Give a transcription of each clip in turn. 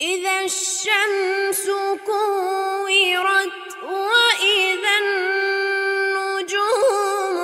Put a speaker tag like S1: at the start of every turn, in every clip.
S1: إذا الشمس كورت وإذا النجوم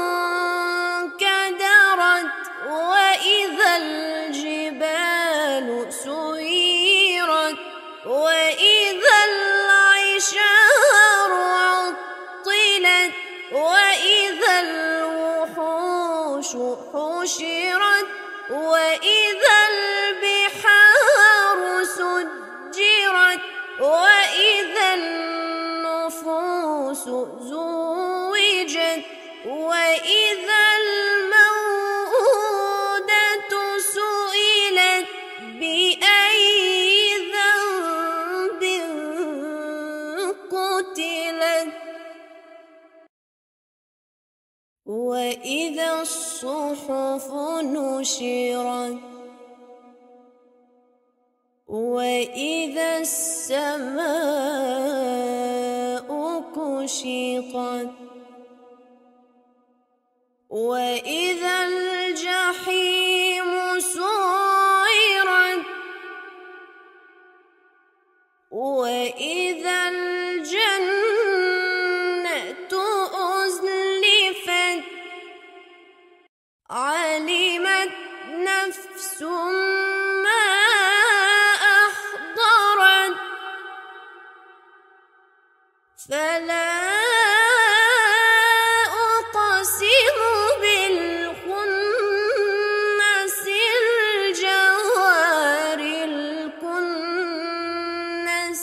S1: انكدرت وإذا الجبال سيرت وإذا العشار عطلت وإذا الوحوش حشرت وإذا البحار سجرت وإذا النفوس زوجت وإذا الموءودة سئلت بأي ذنب قتلت وإذا الصحف نشرت وإذا السماء كشطت وإذا الجحيم سعرت وإذا الجنة أزلفت علمت نفس ما أحضرت فلا أقسم بالخنس الجوار الكنس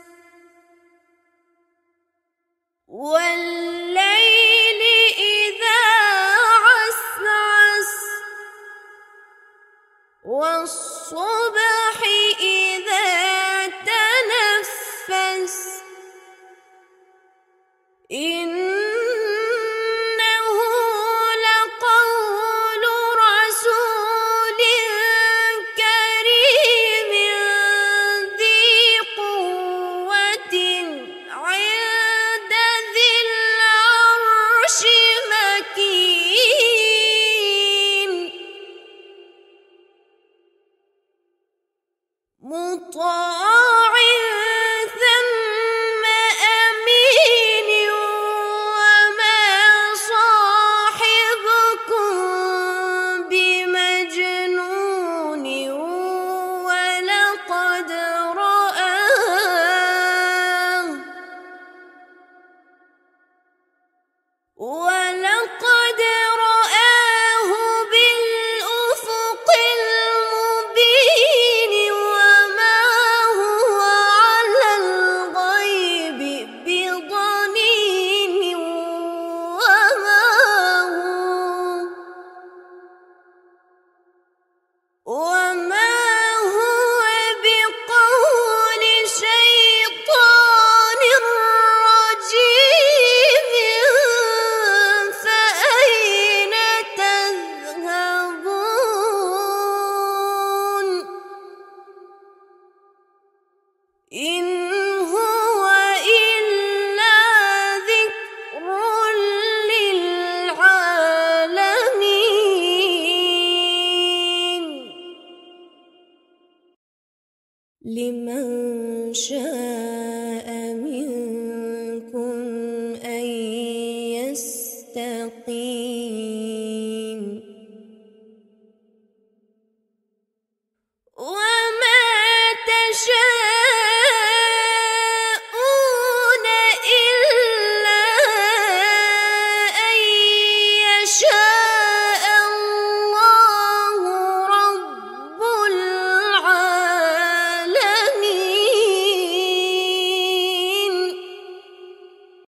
S1: والليل إذا عسعس والصبح إذا تنفس إنه لقول رسول كريم ذي قوة عند ذي العرش مكين مطاع ثم أمين وما صاحبكم بمجنون ولقد رآه بالأفق المبين وما هو على الغيب بضنين وما هو بقول شيطان رجيم فأين تذهبون إن هو إلا ذكر للعالمين لمن شاء منكم